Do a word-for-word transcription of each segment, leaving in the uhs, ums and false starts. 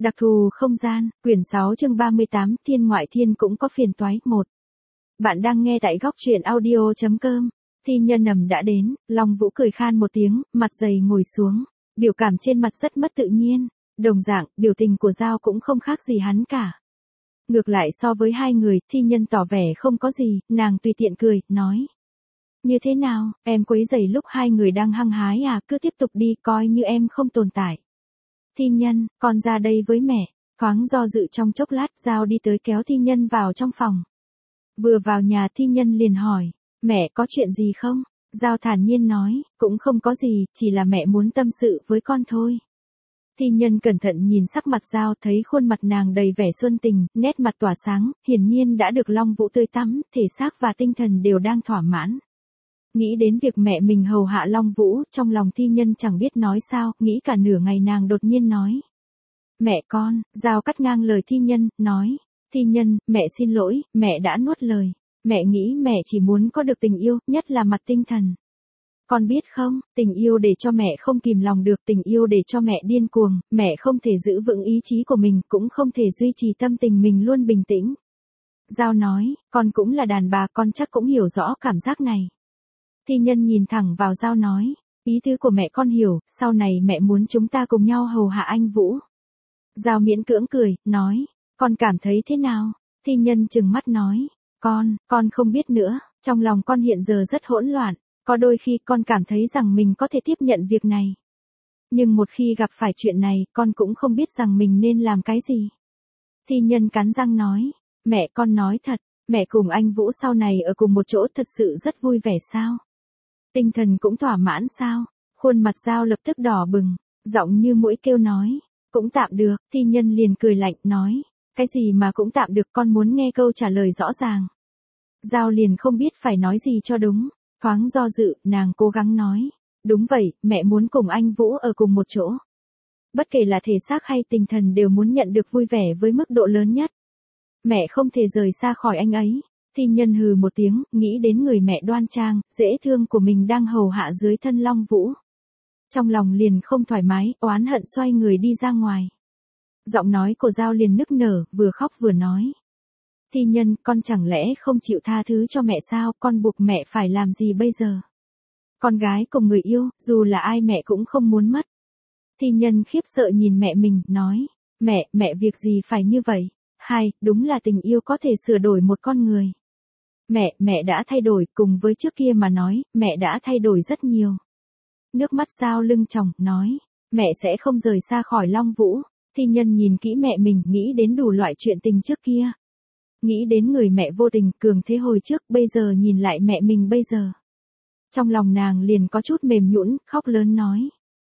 Đặc thù không gian, quyển sáu chương ba mươi tám, thiên ngoại thiên cũng có phiền toái. Một. Bạn đang nghe tại góc truyện audio.com. Thi nhân nằm đã đến, Long Vũ cười khan một tiếng, mặt dày ngồi xuống. Biểu cảm trên mặt rất mất tự nhiên. Đồng dạng, biểu tình của Giao cũng không khác gì hắn cả. Ngược lại so với hai người, Thi nhân tỏ vẻ không có gì, nàng tùy tiện cười, nói. Như thế nào, em quấy rầy lúc hai người đang hăng hái à, cứ tiếp tục đi, coi như em không tồn tại. Thi nhân, con ra đây với mẹ. Thoáng do dự trong chốc lát, Giao đi tới kéo Thi nhân vào trong phòng. Vừa vào nhà Thi nhân liền hỏi, mẹ có chuyện gì không? Giao thản nhiên nói, cũng không có gì, chỉ là mẹ muốn tâm sự với con thôi. Thi nhân cẩn thận nhìn sắc mặt Giao, thấy khuôn mặt nàng đầy vẻ xuân tình, nét mặt tỏa sáng, hiển nhiên đã được Long Vũ tươi tắm, thể xác và tinh thần đều đang thỏa mãn. Nghĩ đến việc mẹ mình hầu hạ Long Vũ, trong lòng Thi nhân chẳng biết nói sao, nghĩ cả nửa ngày nàng đột nhiên nói. Mẹ con, Giao cắt ngang lời Thi nhân, nói. Thi nhân, mẹ xin lỗi, mẹ đã nuốt lời. Mẹ nghĩ mẹ chỉ muốn có được tình yêu, nhất là mặt tinh thần. Con biết không, tình yêu để cho mẹ không kìm lòng được, tình yêu để cho mẹ điên cuồng, mẹ không thể giữ vững ý chí của mình, cũng không thể duy trì tâm tình mình luôn bình tĩnh. Giao nói, con cũng là đàn bà, con chắc cũng hiểu rõ cảm giác này. Thi nhân nhìn thẳng vào Giao nói, ý tứ của mẹ con hiểu, sau này mẹ muốn chúng ta cùng nhau hầu hạ anh Vũ. Giao miễn cưỡng cười, nói, con cảm thấy thế nào? Thi nhân trừng mắt nói, con, con không biết nữa, trong lòng con hiện giờ rất hỗn loạn, có đôi khi con cảm thấy rằng mình có thể tiếp nhận việc này. Nhưng một khi gặp phải chuyện này, con cũng không biết rằng mình nên làm cái gì. Thi nhân cắn răng nói, mẹ con nói thật, mẹ cùng anh Vũ sau này ở cùng một chỗ thật sự rất vui vẻ sao? Tinh thần cũng thỏa mãn sao? Khuôn mặt Giao lập tức đỏ bừng, giọng như muỗi kêu nói, cũng tạm được. Thi nhân liền cười lạnh, nói, cái gì mà cũng tạm được, con muốn nghe câu trả lời rõ ràng. Giao liền không biết phải nói gì cho đúng, thoáng do dự, nàng cố gắng nói, đúng vậy, mẹ muốn cùng anh Vũ ở cùng một chỗ. Bất kể là thể xác hay tinh thần đều muốn nhận được vui vẻ với mức độ lớn nhất. Mẹ không thể rời xa khỏi anh ấy. Thi nhân hừ một tiếng, nghĩ đến người mẹ đoan trang, dễ thương của mình đang hầu hạ dưới thân Long Vũ. Trong lòng liền không thoải mái, oán hận xoay người đi ra ngoài. Giọng nói của Giao liền nức nở, vừa khóc vừa nói. Thi nhân, con chẳng lẽ không chịu tha thứ cho mẹ sao, con buộc mẹ phải làm gì bây giờ? Con gái cùng người yêu, dù là ai mẹ cũng không muốn mất. Thi nhân khiếp sợ nhìn mẹ mình, nói, mẹ, mẹ việc gì phải như vậy? Hai, đúng là tình yêu có thể sửa đổi một con người. Mẹ, mẹ đã thay đổi, cùng với trước kia mà nói, mẹ đã thay đổi rất nhiều. Nước mắt Giao lưng tròng, nói, mẹ sẽ không rời xa khỏi Long Vũ. Thi nhân nhìn kỹ mẹ mình, nghĩ đến đủ loại chuyện tình trước kia. Nghĩ đến người mẹ vô tình, cường thế hồi trước, bây giờ nhìn lại mẹ mình bây giờ. Trong lòng nàng liền có chút mềm nhũn, khóc lớn nói.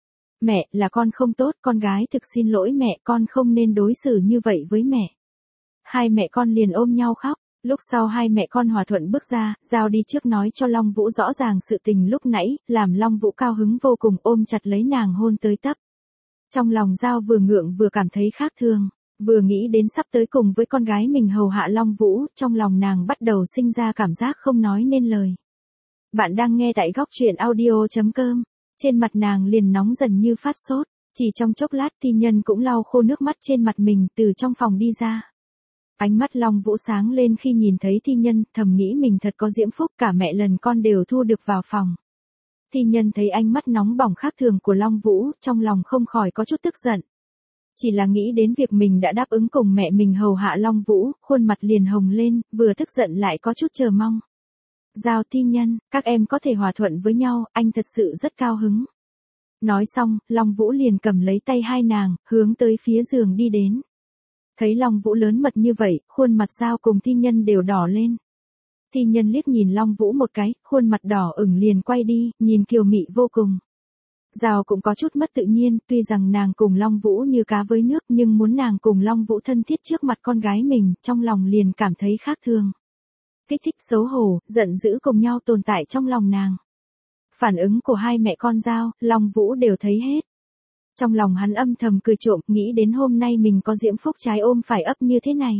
Mẹ, là con không tốt, con gái thực xin lỗi mẹ, con không nên đối xử như vậy với mẹ. Hai mẹ con liền ôm nhau khóc. Lúc sau hai mẹ con hòa thuận bước ra, Giao đi trước nói cho Long Vũ rõ ràng sự tình lúc nãy, làm Long Vũ cao hứng vô cùng, ôm chặt lấy nàng hôn tới tấp. Trong lòng Giao vừa ngượng vừa cảm thấy khác thường, vừa nghĩ đến sắp tới cùng với con gái mình hầu hạ Long Vũ, trong lòng nàng bắt đầu sinh ra cảm giác không nói nên lời. Bạn đang nghe tại góc truyện audio.com, trên mặt nàng liền nóng dần như phát sốt, chỉ trong chốc lát Thi nhân cũng lau khô nước mắt trên mặt mình, từ trong phòng đi ra. Ánh mắt Long Vũ sáng lên khi nhìn thấy Thi nhân, thầm nghĩ mình thật có diễm phúc, cả mẹ lần con đều thu được vào phòng. Thi nhân thấy ánh mắt nóng bỏng khác thường của Long Vũ, trong lòng không khỏi có chút tức giận. Chỉ là nghĩ đến việc mình đã đáp ứng cùng mẹ mình hầu hạ Long Vũ, khuôn mặt liền hồng lên, vừa tức giận lại có chút chờ mong. Giao, Thi nhân, các em có thể hòa thuận với nhau, anh thật sự rất cao hứng. Nói xong, Long Vũ liền cầm lấy tay hai nàng, hướng tới phía giường đi đến. Thấy Long Vũ lớn mật như vậy, khuôn mặt Giao cùng Thi nhân đều đỏ lên. Thi nhân liếc nhìn Long Vũ một cái, khuôn mặt đỏ ửng liền quay đi, nhìn kiều mị vô cùng. Giao cũng có chút mất tự nhiên, tuy rằng nàng cùng Long Vũ như cá với nước, nhưng muốn nàng cùng Long Vũ thân thiết trước mặt con gái mình, trong lòng liền cảm thấy khác thường. Kích thích, xấu hổ, giận dữ cùng nhau tồn tại trong lòng nàng. Phản ứng của hai mẹ con Giao, Long Vũ đều thấy hết. Trong lòng hắn âm thầm cười trộm, nghĩ đến hôm nay mình có diễm phúc trái ôm phải ấp như thế này.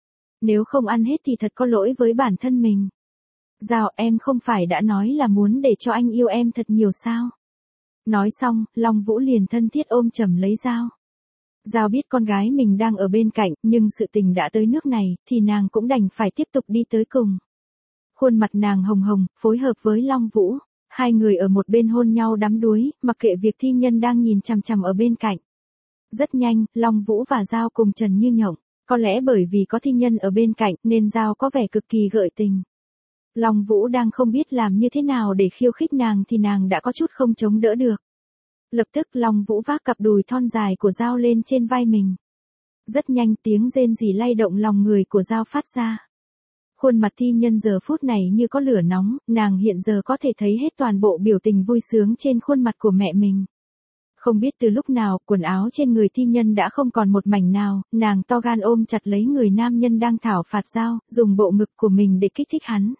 Nếu không ăn hết thì thật có lỗi với bản thân mình. Giao, em không phải đã nói là muốn để cho anh yêu em thật nhiều sao? Nói xong, Long Vũ liền thân thiết ôm chầm lấy Giao. Giao biết con gái mình đang ở bên cạnh, nhưng sự tình đã tới nước này, thì nàng cũng đành phải tiếp tục đi tới cùng. Khuôn mặt nàng hồng hồng, phối hợp với Long Vũ. Hai người ở một bên hôn nhau đắm đuối, mặc kệ việc thi nhân đang nhìn chằm chằm ở bên cạnh. Rất nhanh, Long Vũ và Giao cùng trần như nhộng. Có lẽ bởi vì có thi nhân ở bên cạnh nên Giao có vẻ cực kỳ gợi tình. Long Vũ đang không biết làm như thế nào để khiêu khích nàng thì nàng đã có chút không chống đỡ được. Lập tức Long Vũ vác cặp đùi thon dài của Giao lên trên vai mình. Rất nhanh tiếng rên rỉ lay động lòng người của Giao phát ra. Khuôn mặt thi nhân giờ phút này như có lửa nóng, nàng hiện giờ có thể thấy hết toàn bộ biểu tình vui sướng trên khuôn mặt của mẹ mình. Không biết từ lúc nào, quần áo trên người thi nhân đã không còn một mảnh nào, nàng to gan ôm chặt lấy người nam nhân đang thảo phạt Giao, dùng bộ ngực của mình để kích thích hắn.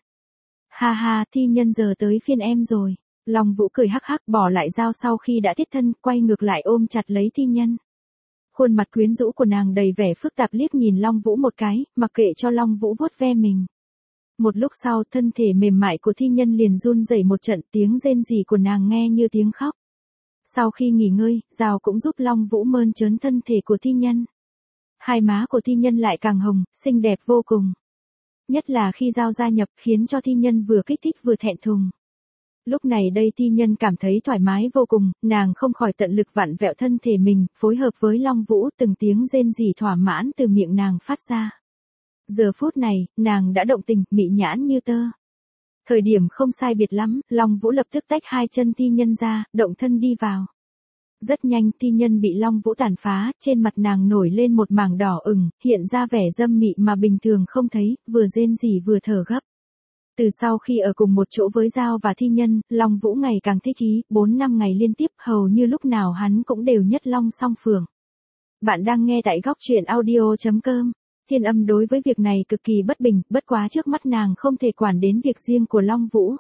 Ha ha, thi nhân giờ tới phiên em rồi. Long Vũ cười hắc hắc bỏ lại Giao sau khi đã thiết thân, quay ngược lại ôm chặt lấy thi nhân. Khuôn mặt quyến rũ của nàng đầy vẻ phức tạp liếc nhìn Long Vũ một cái, mặc kệ cho Long Vũ vuốt ve mình. Một lúc sau thân thể mềm mại của thi nhân liền run rẩy một trận, tiếng rên rỉ của nàng nghe như tiếng khóc. Sau khi nghỉ ngơi, Giao cũng giúp Long Vũ mơn trớn thân thể của thi nhân. Hai má của thi nhân lại càng hồng, xinh đẹp vô cùng. Nhất là khi Giao gia nhập khiến cho thi nhân vừa kích thích vừa thẹn thùng. Lúc này đây thi nhân cảm thấy thoải mái vô cùng, nàng không khỏi tận lực vặn vẹo thân thể mình, phối hợp với Long Vũ từng tiếng rên rỉ thỏa mãn từ miệng nàng phát ra. Giờ phút này, nàng đã động tình, mị nhãn như tơ. Thời điểm không sai biệt lắm, Long Vũ lập tức tách hai chân thi nhân ra, động thân đi vào. Rất nhanh thi nhân bị Long Vũ tàn phá, trên mặt nàng nổi lên một mảng đỏ ửng, hiện ra vẻ dâm mị mà bình thường không thấy, vừa rên rỉ vừa thở gấp. Từ sau khi ở cùng một chỗ với Giao và thi nhân, Long Vũ ngày càng thích ý, bốn năm ngày liên tiếp hầu như lúc nào hắn cũng đều nhất long song phượng. Bạn đang nghe tại góc truyện audio chấm com. Thiên Âm đối với việc này cực kỳ bất bình, bất quá trước mắt nàng không thể quản đến việc riêng của Long Vũ.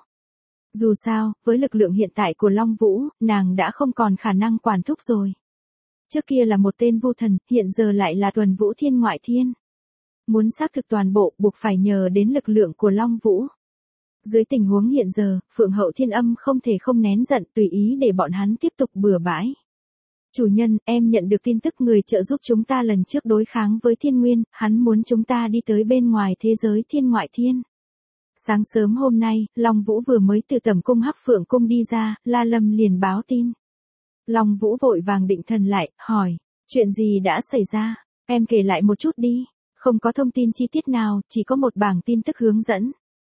Dù sao, với lực lượng hiện tại của Long Vũ, nàng đã không còn khả năng quản thúc rồi. Trước kia là một tên vu thần, hiện giờ lại là tuần vũ thiên ngoại thiên. Muốn xác thực toàn bộ buộc phải nhờ đến lực lượng của Long Vũ. Dưới tình huống hiện giờ, Phượng hậu Thiên Âm không thể không nén giận tùy ý để bọn hắn tiếp tục bừa bãi. Chủ nhân, em nhận được tin tức người trợ giúp chúng ta lần trước đối kháng với Thiên Nguyên, hắn muốn chúng ta đi tới bên ngoài thế giới thiên ngoại thiên. Sáng sớm hôm nay, Long Vũ vừa mới từ tẩm cung Hắc Phượng cung đi ra, La Lâm liền báo tin. Long Vũ vội vàng định thần lại, hỏi, chuyện gì đã xảy ra, em kể lại một chút đi, không có thông tin chi tiết nào, chỉ có một bảng tin tức hướng dẫn.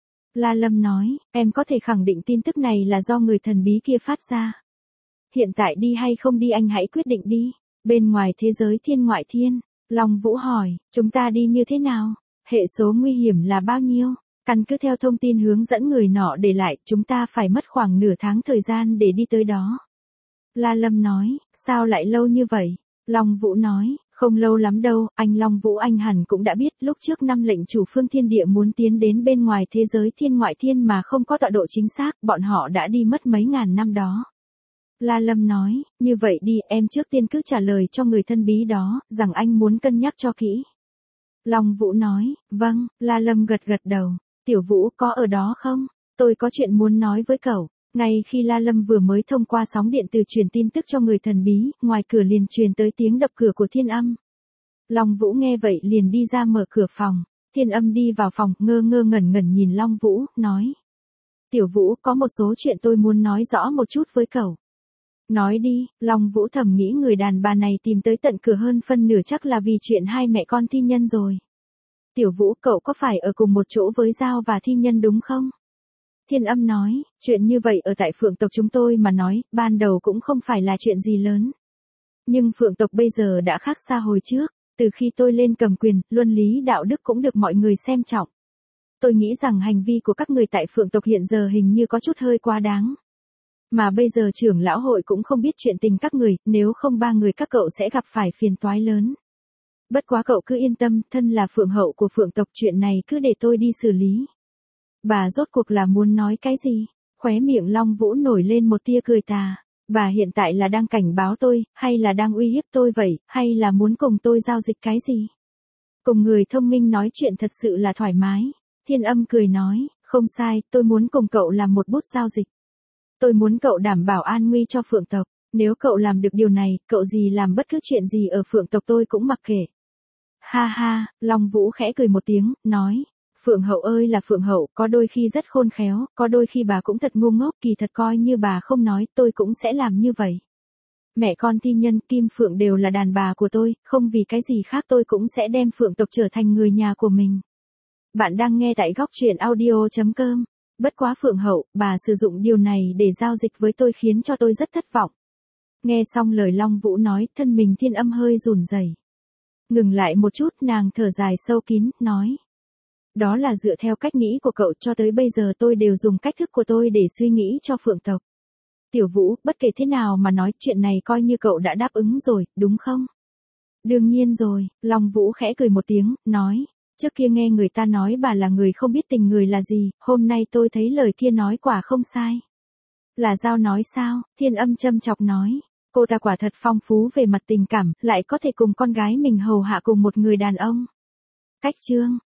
La Lâm nói, em có thể khẳng định tin tức này là do người thần bí kia phát ra. Hiện tại đi hay không đi anh hãy quyết định đi, bên ngoài thế giới thiên ngoại thiên. Long Vũ hỏi, chúng ta đi như thế nào, hệ số nguy hiểm là bao nhiêu? Căn cứ theo thông tin hướng dẫn người nọ để lại, chúng ta phải mất khoảng nửa tháng thời gian để đi tới đó. La Lâm nói, sao lại lâu như vậy? Long Vũ nói, không lâu lắm đâu, anh Long Vũ anh hẳn cũng đã biết lúc trước năm lệnh chủ phương thiên địa muốn tiến đến bên ngoài thế giới thiên ngoại thiên mà không có tọa độ chính xác, bọn họ đã đi mất mấy ngàn năm đó. La Lâm nói, như vậy đi, em trước tiên cứ trả lời cho người thân bí đó, rằng anh muốn cân nhắc cho kỹ. Long Vũ nói, vâng, La Lâm gật gật đầu, Tiểu Vũ có ở đó không? Tôi có chuyện muốn nói với cậu. Ngay khi La Lâm vừa mới thông qua sóng điện từ truyền tin tức cho người thần bí, ngoài cửa liền truyền tới tiếng đập cửa của Thiên Âm. Long Vũ nghe vậy liền đi ra mở cửa phòng. Thiên Âm đi vào phòng, ngơ ngơ ngẩn ngẩn nhìn Long Vũ, nói. Tiểu Vũ, có một số chuyện tôi muốn nói rõ một chút với cậu. Nói đi, Long Vũ thầm nghĩ người đàn bà này tìm tới tận cửa hơn phân nửa chắc là vì chuyện hai mẹ con thi nhân rồi. Tiểu Vũ, cậu có phải ở cùng một chỗ với Giao và thi nhân đúng không? Thiên Âm nói, chuyện như vậy ở tại Phượng tộc chúng tôi mà nói, ban đầu cũng không phải là chuyện gì lớn. Nhưng Phượng tộc bây giờ đã khác xa hồi trước, từ khi tôi lên cầm quyền, luân lý đạo đức cũng được mọi người xem trọng. Tôi nghĩ rằng hành vi của các người tại Phượng tộc hiện giờ hình như có chút hơi quá đáng. Mà bây giờ trưởng lão hội cũng không biết chuyện tình các người, nếu không ba người các cậu sẽ gặp phải phiền toái lớn. Bất quá cậu cứ yên tâm, thân là Phượng hậu của Phượng tộc, chuyện này cứ để tôi đi xử lý. Bà rốt cuộc là muốn nói cái gì? Khóe miệng Long Vũ nổi lên một tia cười tà. Bà hiện tại là đang cảnh báo tôi, hay là đang uy hiếp tôi vậy, hay là muốn cùng tôi giao dịch cái gì? Cùng người thông minh nói chuyện thật sự là thoải mái. Thiên Âm cười nói, không sai, tôi muốn cùng cậu làm một bút giao dịch. Tôi muốn cậu đảm bảo an nguy cho Phượng tộc. Nếu cậu làm được điều này, cậu gì làm bất cứ chuyện gì ở Phượng tộc tôi cũng mặc kệ. Ha ha, Long Vũ khẽ cười một tiếng, nói. Phượng hậu ơi là Phượng hậu, có đôi khi rất khôn khéo, có đôi khi bà cũng thật ngu ngốc, kỳ thật coi như bà không nói, tôi cũng sẽ làm như vậy. Mẹ con Thi Nhân, Kim Phượng đều là đàn bà của tôi, không vì cái gì khác tôi cũng sẽ đem Phượng tộc trở thành người nhà của mình. Bạn đang nghe tại góc truyện audio chấm com. Bất quá Phượng hậu, bà sử dụng điều này để giao dịch với tôi khiến cho tôi rất thất vọng. Nghe xong lời Long Vũ nói, thân mình Thiên Âm hơi run rẩy. Ngừng lại một chút, nàng thở dài sâu kín, nói. Đó là dựa theo cách nghĩ của cậu, cho tới bây giờ tôi đều dùng cách thức của tôi để suy nghĩ cho Phượng tộc. Tiểu Vũ, bất kể thế nào mà nói, chuyện này coi như cậu đã đáp ứng rồi, đúng không? Đương nhiên rồi, Long Vũ khẽ cười một tiếng, nói. Trước kia nghe người ta nói bà là người không biết tình người là gì, hôm nay tôi thấy lời kia nói quả không sai. Là Giao nói sao? Thiên Âm châm chọc nói. Cô ta quả thật phong phú về mặt tình cảm, lại có thể cùng con gái mình hầu hạ cùng một người đàn ông. Cách chương.